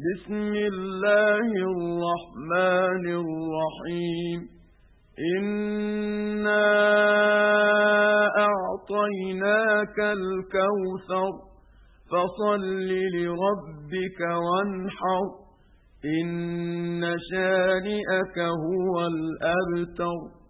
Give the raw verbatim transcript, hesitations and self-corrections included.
بسم الله الرحمن الرحيم إنا أعطيناك الكوثر فصل لربك وانحر إن شانئك هو الأبتر.